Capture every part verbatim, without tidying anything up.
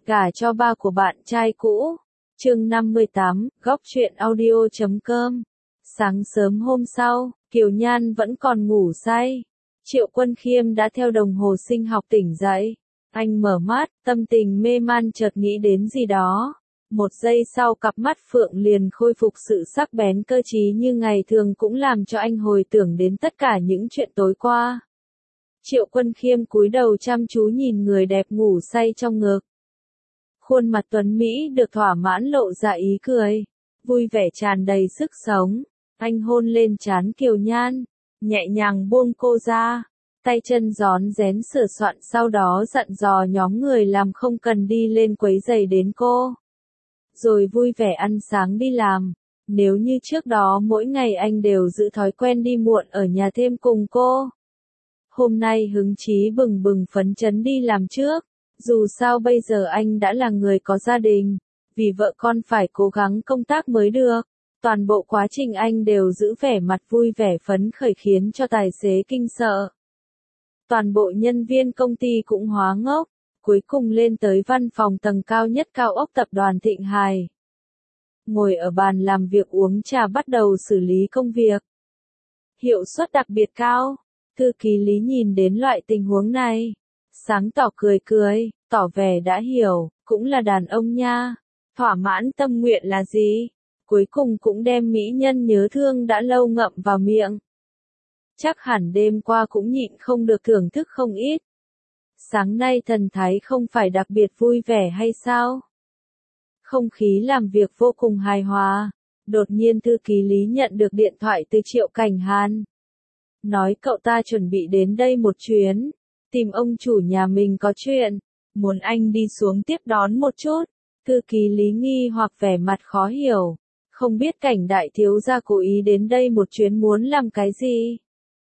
Gả cho ba của bạn trai cũ. Chương năm mươi tám, góc truyện audio chấm com. Sáng sớm hôm sau, Kiều Nhan vẫn còn ngủ say. Triệu Quân Khiêm đã theo đồng hồ sinh học tỉnh dậy. Anh mở mắt, tâm tình mê man chợt nghĩ đến gì đó. Một giây sau cặp mắt phượng liền khôi phục sự sắc bén cơ trí như ngày thường, cũng làm cho anh hồi tưởng đến tất cả những chuyện tối qua. Triệu Quân Khiêm cúi đầu chăm chú nhìn người đẹp ngủ say trong ngực. Khuôn mặt tuấn Mỹ được thỏa mãn lộ ra ý cười, vui vẻ tràn đầy sức sống. Anh hôn lên trán Kiều Nhan, nhẹ nhàng buông cô ra, tay chân rón rén sửa soạn, sau đó dặn dò nhóm người làm không cần đi lên quấy rầy đến cô. Rồi vui vẻ ăn sáng đi làm. Nếu như trước đó mỗi ngày anh đều giữ thói quen đi muộn ở nhà thêm cùng cô, hôm nay hứng chí bừng bừng phấn chấn đi làm trước. Dù sao bây giờ anh đã là người có gia đình, vì vợ con phải cố gắng công tác mới được. Toàn bộ quá trình anh đều giữ vẻ mặt vui vẻ phấn khởi khiến cho tài xế kinh sợ. Toàn bộ nhân viên công ty cũng hóa ngốc. Cuối cùng lên tới văn phòng tầng cao nhất cao ốc tập đoàn Thịnh Hải. Ngồi ở bàn làm việc uống trà bắt đầu xử lý công việc. Hiệu suất đặc biệt cao. Thư ký Lý nhìn đến loại tình huống này, sáng tỏ cười cười, tỏ vẻ đã hiểu, cũng là đàn ông nha. Thỏa mãn tâm nguyện là gì? Cuối cùng cũng đem mỹ nhân nhớ thương đã lâu ngậm vào miệng. Chắc hẳn đêm qua cũng nhịn không được thưởng thức không ít. Sáng nay thần thái không phải đặc biệt vui vẻ hay sao? Không khí làm việc vô cùng hài hòa. Đột nhiên thư ký Lý nhận được điện thoại từ Triệu Cảnh Hàn. Nói cậu ta chuẩn bị đến đây một chuyến, tìm ông chủ nhà mình có chuyện, muốn anh đi xuống tiếp đón một chút. Thư ký Lý nghi hoặc vẻ mặt khó hiểu, không biết Cảnh đại thiếu gia cố ý đến đây một chuyến muốn làm cái gì.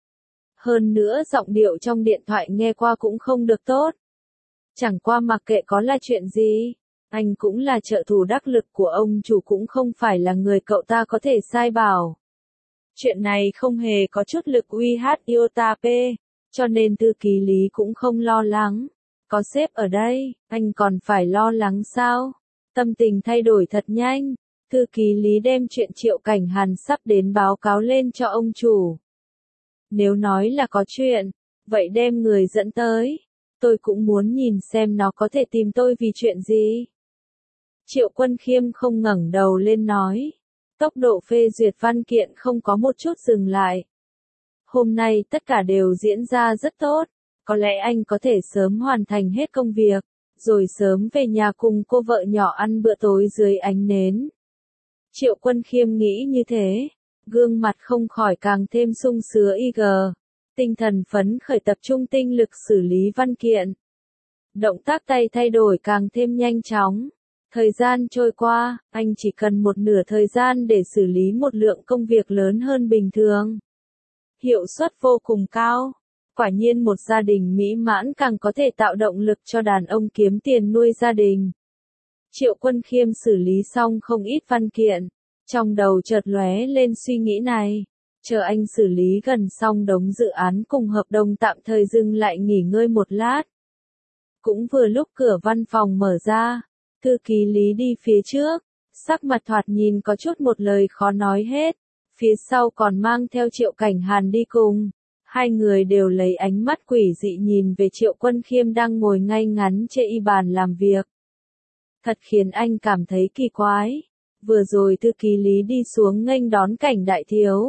Hơn nữa giọng điệu trong điện thoại nghe qua cũng không được tốt. Chẳng qua mặc kệ có là chuyện gì, anh cũng là trợ thủ đắc lực của ông chủ, cũng không phải là người cậu ta có thể sai bảo. Chuyện này không hề có chút lực uy hiếp iota p, cho nên thư ký Lý cũng không lo lắng. Có sếp ở đây, anh còn phải lo lắng sao? Tâm tình thay đổi thật nhanh. Thư ký Lý đem chuyện Triệu Cảnh Hàn sắp đến báo cáo lên cho ông chủ. Nếu nói là có chuyện, vậy đem người dẫn tới. Tôi cũng muốn nhìn xem nó có thể tìm tôi vì chuyện gì. Triệu Quân Khiêm không ngẩng đầu lên nói. Tốc độ phê duyệt văn kiện không có một chút dừng lại. Hôm nay tất cả đều diễn ra rất tốt. Có lẽ anh có thể sớm hoàn thành hết công việc, rồi sớm về nhà cùng cô vợ nhỏ ăn bữa tối dưới ánh nến. Triệu Quân Khiêm nghĩ như thế. Gương mặt không khỏi càng thêm sung sướng y gờ. Tinh thần phấn khởi tập trung tinh lực xử lý văn kiện. Động tác tay thay đổi càng thêm nhanh chóng. Thời gian trôi qua, anh chỉ cần một nửa thời gian để xử lý một lượng công việc lớn hơn bình thường. Hiệu suất vô cùng cao. Quả nhiên một gia đình mỹ mãn càng có thể tạo động lực cho đàn ông kiếm tiền nuôi gia đình. Triệu Quân Khiêm xử lý xong không ít văn kiện. Trong đầu chợt lóe lên suy nghĩ này. Chờ anh xử lý gần xong đống dự án cùng hợp đồng tạm thời dừng lại nghỉ ngơi một lát. Cũng vừa lúc cửa văn phòng mở ra. Thư ký Lý đi phía trước, sắc mặt thoạt nhìn có chút một lời khó nói hết. Phía sau còn mang theo Triệu Cảnh Hàn đi cùng. Hai người đều lấy ánh mắt quỷ dị nhìn về Triệu Quân Khiêm đang ngồi ngay ngắn trên y bàn làm việc. Thật khiến anh cảm thấy kỳ quái. Vừa rồi thư ký Lý đi xuống nghênh đón Cảnh đại thiếu.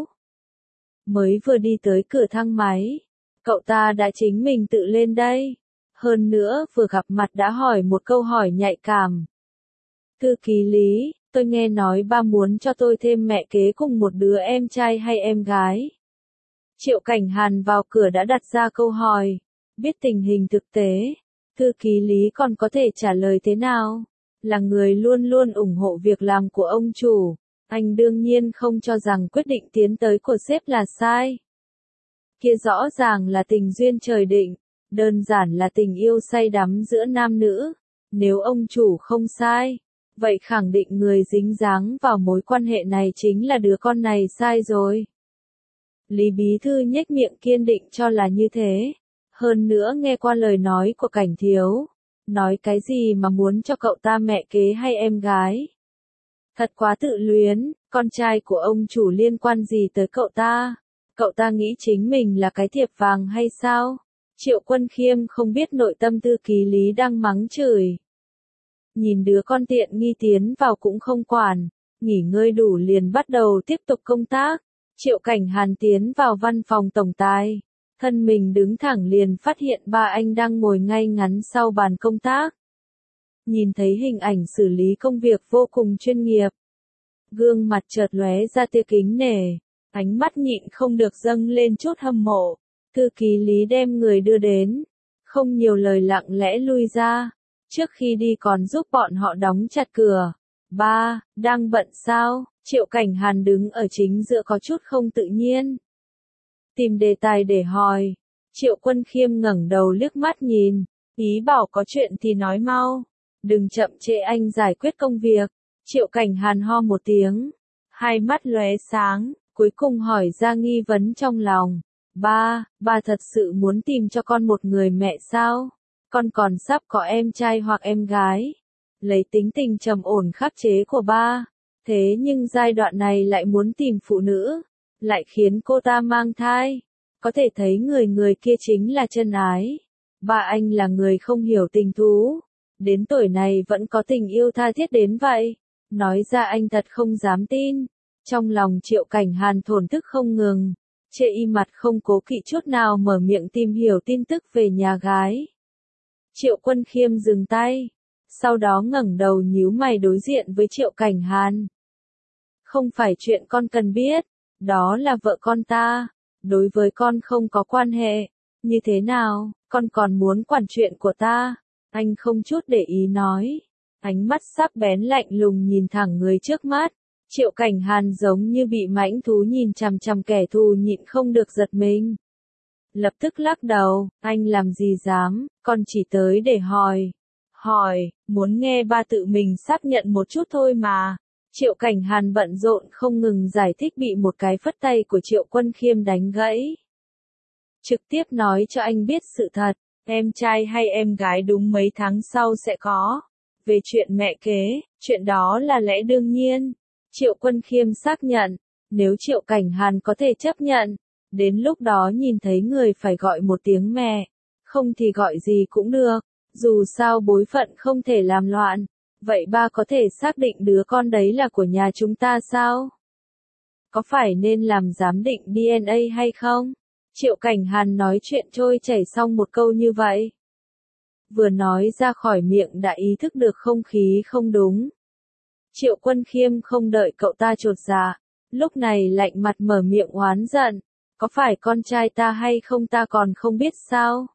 Mới vừa đi tới cửa thang máy, cậu ta đã chính mình tự lên đây. Hơn nữa vừa gặp mặt đã hỏi một câu hỏi nhạy cảm. Thư ký Lý, tôi nghe nói ba muốn cho tôi thêm mẹ kế cùng một đứa em trai hay em gái. Triệu Cảnh Hàn vào cửa đã đặt ra câu hỏi. Biết tình hình thực tế, thư ký Lý còn có thể trả lời thế nào? Là người luôn luôn ủng hộ việc làm của ông chủ. Anh đương nhiên không cho rằng quyết định tiến tới của sếp là sai. Kia rõ ràng là tình duyên trời định. Đơn giản là tình yêu say đắm giữa nam nữ. Nếu ông chủ không sai, vậy khẳng định người dính dáng vào mối quan hệ này chính là đứa con này sai rồi. Lý bí thư nhếch miệng kiên định cho là như thế. Hơn nữa nghe qua lời nói của Cảnh thiếu, Nói cái gì mà muốn cho cậu ta mẹ kế hay em gái? Thật quá tự luyến, con trai của ông chủ liên quan gì tới cậu ta? Cậu ta nghĩ chính mình là cái thiệp vàng hay sao? Triệu Quân Khiêm không biết nội tâm thư ký Lý đang mắng chửi. Nhìn đứa con tiện nghi tiến vào cũng không quản, nghỉ ngơi đủ liền bắt đầu tiếp tục công tác. Triệu Cảnh Hàn tiến vào văn phòng tổng tài, thân mình đứng thẳng liền phát hiện ba anh đang ngồi ngay ngắn sau bàn công tác. Nhìn thấy hình ảnh xử lý công việc vô cùng chuyên nghiệp. Gương mặt chợt lóe ra tia kính nể, ánh mắt nhịn không được dâng lên chút hâm mộ. Thư ký Lý đem người đưa đến, không nhiều lời lặng lẽ lui ra, trước khi đi còn giúp bọn họ đóng chặt cửa. Ba, đang bận sao? Triệu Cảnh Hàn đứng ở chính giữa có chút không tự nhiên. Tìm đề tài để hỏi. Triệu Quân Khiêm ngẩng đầu liếc mắt nhìn, ý bảo có chuyện thì nói mau. Đừng chậm trễ anh giải quyết công việc. Triệu Cảnh Hàn ho một tiếng, hai mắt lóe sáng, cuối cùng hỏi ra nghi vấn trong lòng. Ba, ba thật sự muốn tìm cho con một người mẹ sao? Con còn sắp có em trai hoặc em gái. Lấy tính tình trầm ổn khắc chế của ba, thế nhưng giai đoạn này lại muốn tìm phụ nữ, lại khiến cô ta mang thai. Có thể thấy người người kia chính là chân ái. Ba anh là người không hiểu tình thú, đến tuổi này vẫn có tình yêu tha thiết đến vậy. Nói ra anh thật không dám tin. Trong lòng Triệu Cảnh Hàn thổn thức không ngừng, chê y mặt không cố kỵ chút nào mở miệng tìm hiểu tin tức về nhà gái. Triệu Quân Khiêm dừng tay, sau đó ngẩng đầu nhíu mày đối diện với Triệu Cảnh Hàn. Không phải chuyện con cần biết, đó là vợ con ta, đối với con không có quan hệ. Như thế nào, con còn muốn quản chuyện của ta? Anh không chút để ý nói, ánh mắt sắc bén lạnh lùng nhìn thẳng người trước mắt. Triệu Cảnh Hàn giống như bị mãnh thú nhìn chằm chằm kẻ thù nhịn không được giật mình. Lập tức lắc đầu, anh làm gì dám, con chỉ tới để hỏi. Hỏi, muốn nghe ba tự mình xác nhận một chút thôi mà. Triệu Cảnh Hàn bận rộn không ngừng giải thích bị một cái phất tay của Triệu Quân Khiêm đánh gãy. Trực tiếp nói cho anh biết sự thật, em trai hay em gái đúng mấy tháng sau sẽ có. Về chuyện mẹ kế, chuyện đó là lẽ đương nhiên. Triệu Quân Khiêm xác nhận, nếu Triệu Cảnh Hàn có thể chấp nhận, đến lúc đó nhìn thấy người phải gọi một tiếng mẹ, không thì gọi gì cũng được, dù sao bối phận không thể làm loạn. Vậy ba có thể xác định đứa con đấy là của nhà chúng ta sao? Có phải nên làm giám định đê en a hay không? Triệu Cảnh Hàn nói chuyện trôi chảy xong một câu như vậy. Vừa nói ra khỏi miệng đã ý thức được không khí không đúng. Triệu Quân Khiêm không đợi cậu ta chột dạ, lúc này lạnh mặt mở miệng oán giận. Có phải con trai ta hay không ta còn không biết sao?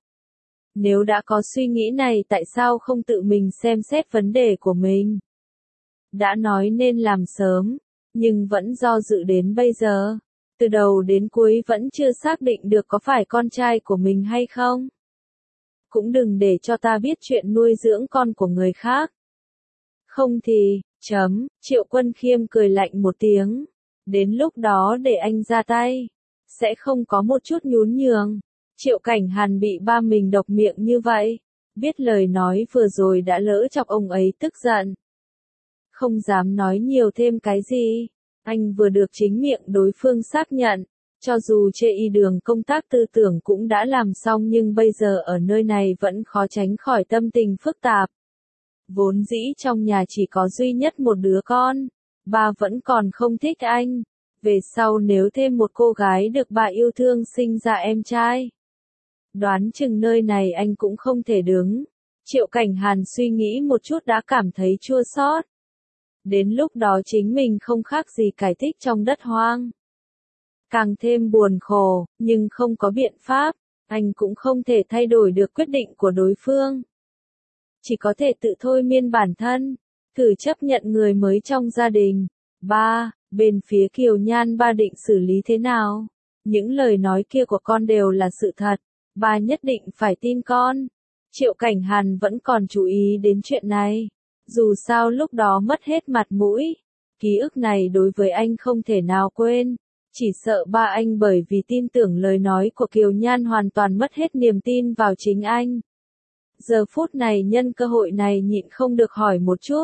Nếu đã có suy nghĩ này tại sao không tự mình xem xét vấn đề của mình? Đã nói nên làm sớm, nhưng vẫn do dự đến bây giờ. Từ đầu đến cuối vẫn chưa xác định được có phải con trai của mình hay không. Cũng đừng để cho ta biết chuyện nuôi dưỡng con của người khác. Không thì, chấm, Triệu Quân Khiêm cười lạnh một tiếng. Đến lúc đó để anh ra tay, sẽ không có một chút nhún nhường. Triệu Cảnh Hàn bị ba mình độc miệng như vậy, biết lời nói vừa rồi đã lỡ chọc ông ấy tức giận. Không dám nói nhiều thêm cái gì, anh vừa được chính miệng đối phương xác nhận, cho dù chê y đường công tác tư tưởng cũng đã làm xong nhưng bây giờ ở nơi này vẫn khó tránh khỏi tâm tình phức tạp. Vốn dĩ trong nhà chỉ có duy nhất một đứa con, ba vẫn còn không thích anh, về sau nếu thêm một cô gái được bà yêu thương sinh ra em trai. Đoán chừng nơi này anh cũng không thể đứng. Triệu Cảnh Hàn suy nghĩ một chút đã cảm thấy chua xót. Đến lúc đó chính mình không khác gì cải thích trong đất hoang. Càng thêm buồn khổ, nhưng không có biện pháp, anh cũng không thể thay đổi được quyết định của đối phương. Chỉ có thể tự thôi miên bản thân, thử chấp nhận người mới trong gia đình. Ba, bên phía Kiều Nhan ba định xử lý thế nào? Những lời nói kia của con đều là sự thật. Ba nhất định phải tin con. Triệu Cảnh Hàn vẫn còn chú ý đến chuyện này. Dù sao lúc đó mất hết mặt mũi. Ký ức này đối với anh không thể nào quên. Chỉ sợ ba anh bởi vì tin tưởng lời nói của Kiều Nhan hoàn toàn mất hết niềm tin vào chính anh. Giờ phút này nhân cơ hội này nhịn không được hỏi một chút.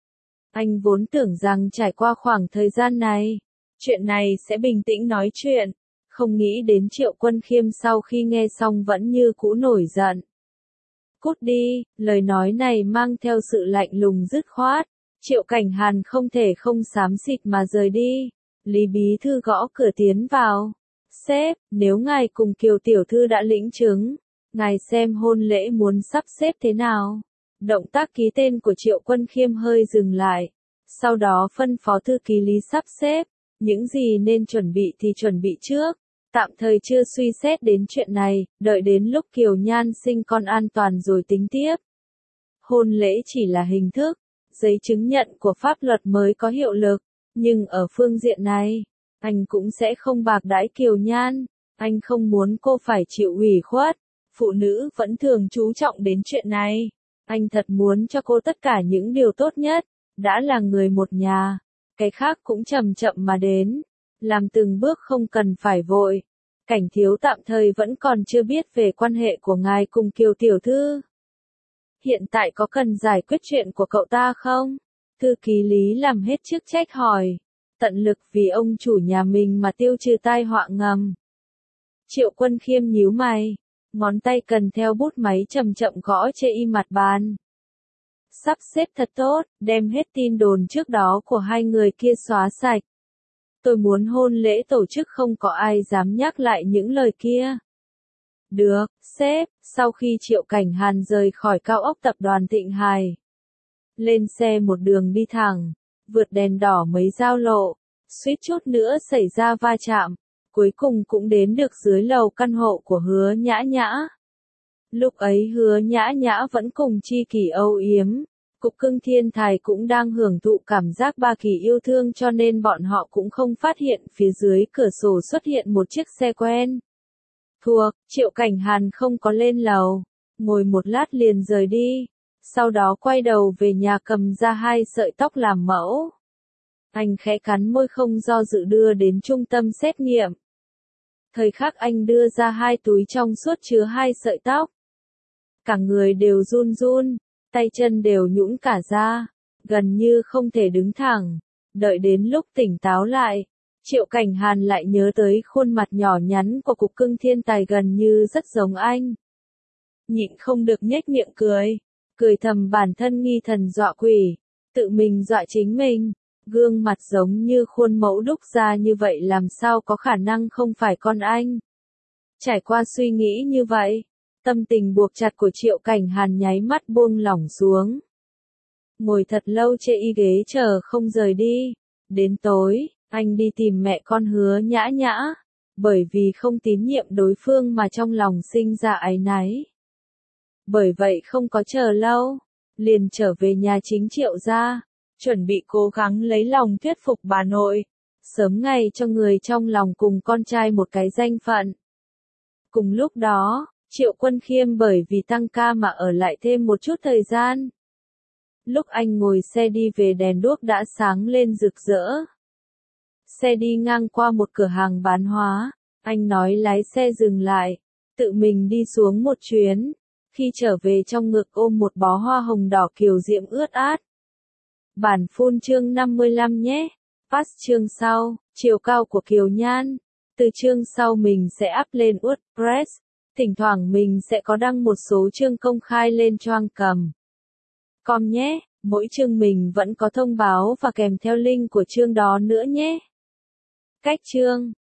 Anh vốn tưởng rằng trải qua khoảng thời gian này, chuyện này sẽ bình tĩnh nói chuyện, không nghĩ đến Triệu Quân Khiêm sau khi nghe xong vẫn như cũ nổi giận. Cút đi, lời nói này mang theo sự lạnh lùng dứt khoát. Triệu Cảnh Hàn không thể không xám xịt mà rời đi. Lý bí thư gõ cửa tiến vào. Sếp, nếu ngài cùng Kiều tiểu thư đã lĩnh chứng, ngài xem hôn lễ muốn sắp xếp thế nào. Động tác ký tên của Triệu Quân Khiêm hơi dừng lại. Sau đó phân phó thư ký Lý sắp xếp. Những gì nên chuẩn bị thì chuẩn bị trước. Tạm thời chưa suy xét đến chuyện này, đợi đến lúc Kiều Nhan sinh con an toàn rồi tính tiếp. Hôn lễ chỉ là hình thức, giấy chứng nhận của pháp luật mới có hiệu lực, nhưng ở phương diện này, anh cũng sẽ không bạc đãi Kiều Nhan, anh không muốn cô phải chịu ủy khuất. Phụ nữ vẫn thường chú trọng đến chuyện này, anh thật muốn cho cô tất cả những điều tốt nhất, đã là người một nhà, cái khác cũng chậm chậm mà đến. Làm từng bước không cần phải vội. Cảnh thiếu tạm thời vẫn còn chưa biết về quan hệ của ngài cùng Kiều tiểu thư. Hiện tại có cần giải quyết chuyện của cậu ta không? Thư ký Lý làm hết chức trách hỏi. Tận lực vì ông chủ nhà mình mà tiêu trừ tai họa ngầm. Triệu Quân Khiêm nhíu mày. Ngón tay cần theo bút máy chậm chậm gõ trên y mặt bàn. Sắp xếp thật tốt, đem hết tin đồn trước đó của hai người kia xóa sạch. Tôi muốn hôn lễ tổ chức không có ai dám nhắc lại những lời kia. Được, sếp, sau khi Triệu Cảnh Hàn rời khỏi cao ốc tập đoàn Thịnh Hải. Lên xe một đường đi thẳng, vượt đèn đỏ mấy giao lộ, suýt chút nữa xảy ra va chạm, cuối cùng cũng đến được dưới lầu căn hộ của Hứa Nhã Nhã. Lúc ấy Hứa Nhã Nhã vẫn cùng Chi Kỷ âu yếm. Cục Cưng Thiên Thài cũng đang hưởng thụ cảm giác ba kỳ yêu thương cho nên bọn họ cũng không phát hiện phía dưới cửa sổ xuất hiện một chiếc xe quen. Thuộc, Triệu Cảnh Hàn không có lên lầu, ngồi một lát liền rời đi, sau đó quay đầu về nhà cầm ra hai sợi tóc làm mẫu. Anh khẽ cắn môi không do dự đưa đến trung tâm xét nghiệm. Thời khắc anh đưa ra hai túi trong suốt chứa hai sợi tóc. Cả người đều run run. Tay chân đều nhũn cả ra, gần như không thể đứng thẳng. Đợi đến lúc tỉnh táo lại, Triệu Cảnh Hàn lại nhớ tới khuôn mặt nhỏ nhắn của Cục Cưng Thiên Tài gần như rất giống anh. Nhịn không được nhếch miệng cười, cười thầm bản thân nghi thần dọa quỷ, tự mình dọa chính mình. Gương mặt giống như khuôn mẫu đúc ra như vậy làm sao có khả năng không phải con anh. Trải qua suy nghĩ như vậy, tâm tình buộc chặt của Triệu Cảnh Hàn nháy mắt buông lỏng xuống. Ngồi thật lâu trên y ghế chờ không rời đi. Đến tối, anh đi tìm mẹ con Hứa Nhã Nhã. Bởi vì không tín nhiệm đối phương mà trong lòng sinh ra áy náy. Bởi vậy không có chờ lâu, liền trở về nhà chính Triệu gia, chuẩn bị cố gắng lấy lòng thuyết phục bà nội. Sớm ngày cho người trong lòng cùng con trai một cái danh phận. Cùng lúc đó, Triệu Quân Khiêm bởi vì tăng ca mà ở lại thêm một chút thời gian. Lúc anh ngồi xe đi về đèn đuốc đã sáng lên rực rỡ. Xe đi ngang qua một cửa hàng bán hóa, anh nói lái xe dừng lại, tự mình đi xuống một chuyến. Khi trở về trong ngực ôm một bó hoa hồng đỏ kiều diễm ướt át. Bản phun chương năm mươi lăm nhé. Pass chương sau, chiều cao của Kiều Nhan. Từ chương sau mình sẽ up lên WordPress. Thỉnh thoảng mình sẽ có đăng một số chương công khai lên Choang Cầm. Com nhé, mỗi chương mình vẫn có thông báo và kèm theo link của chương đó nữa nhé. Cách chương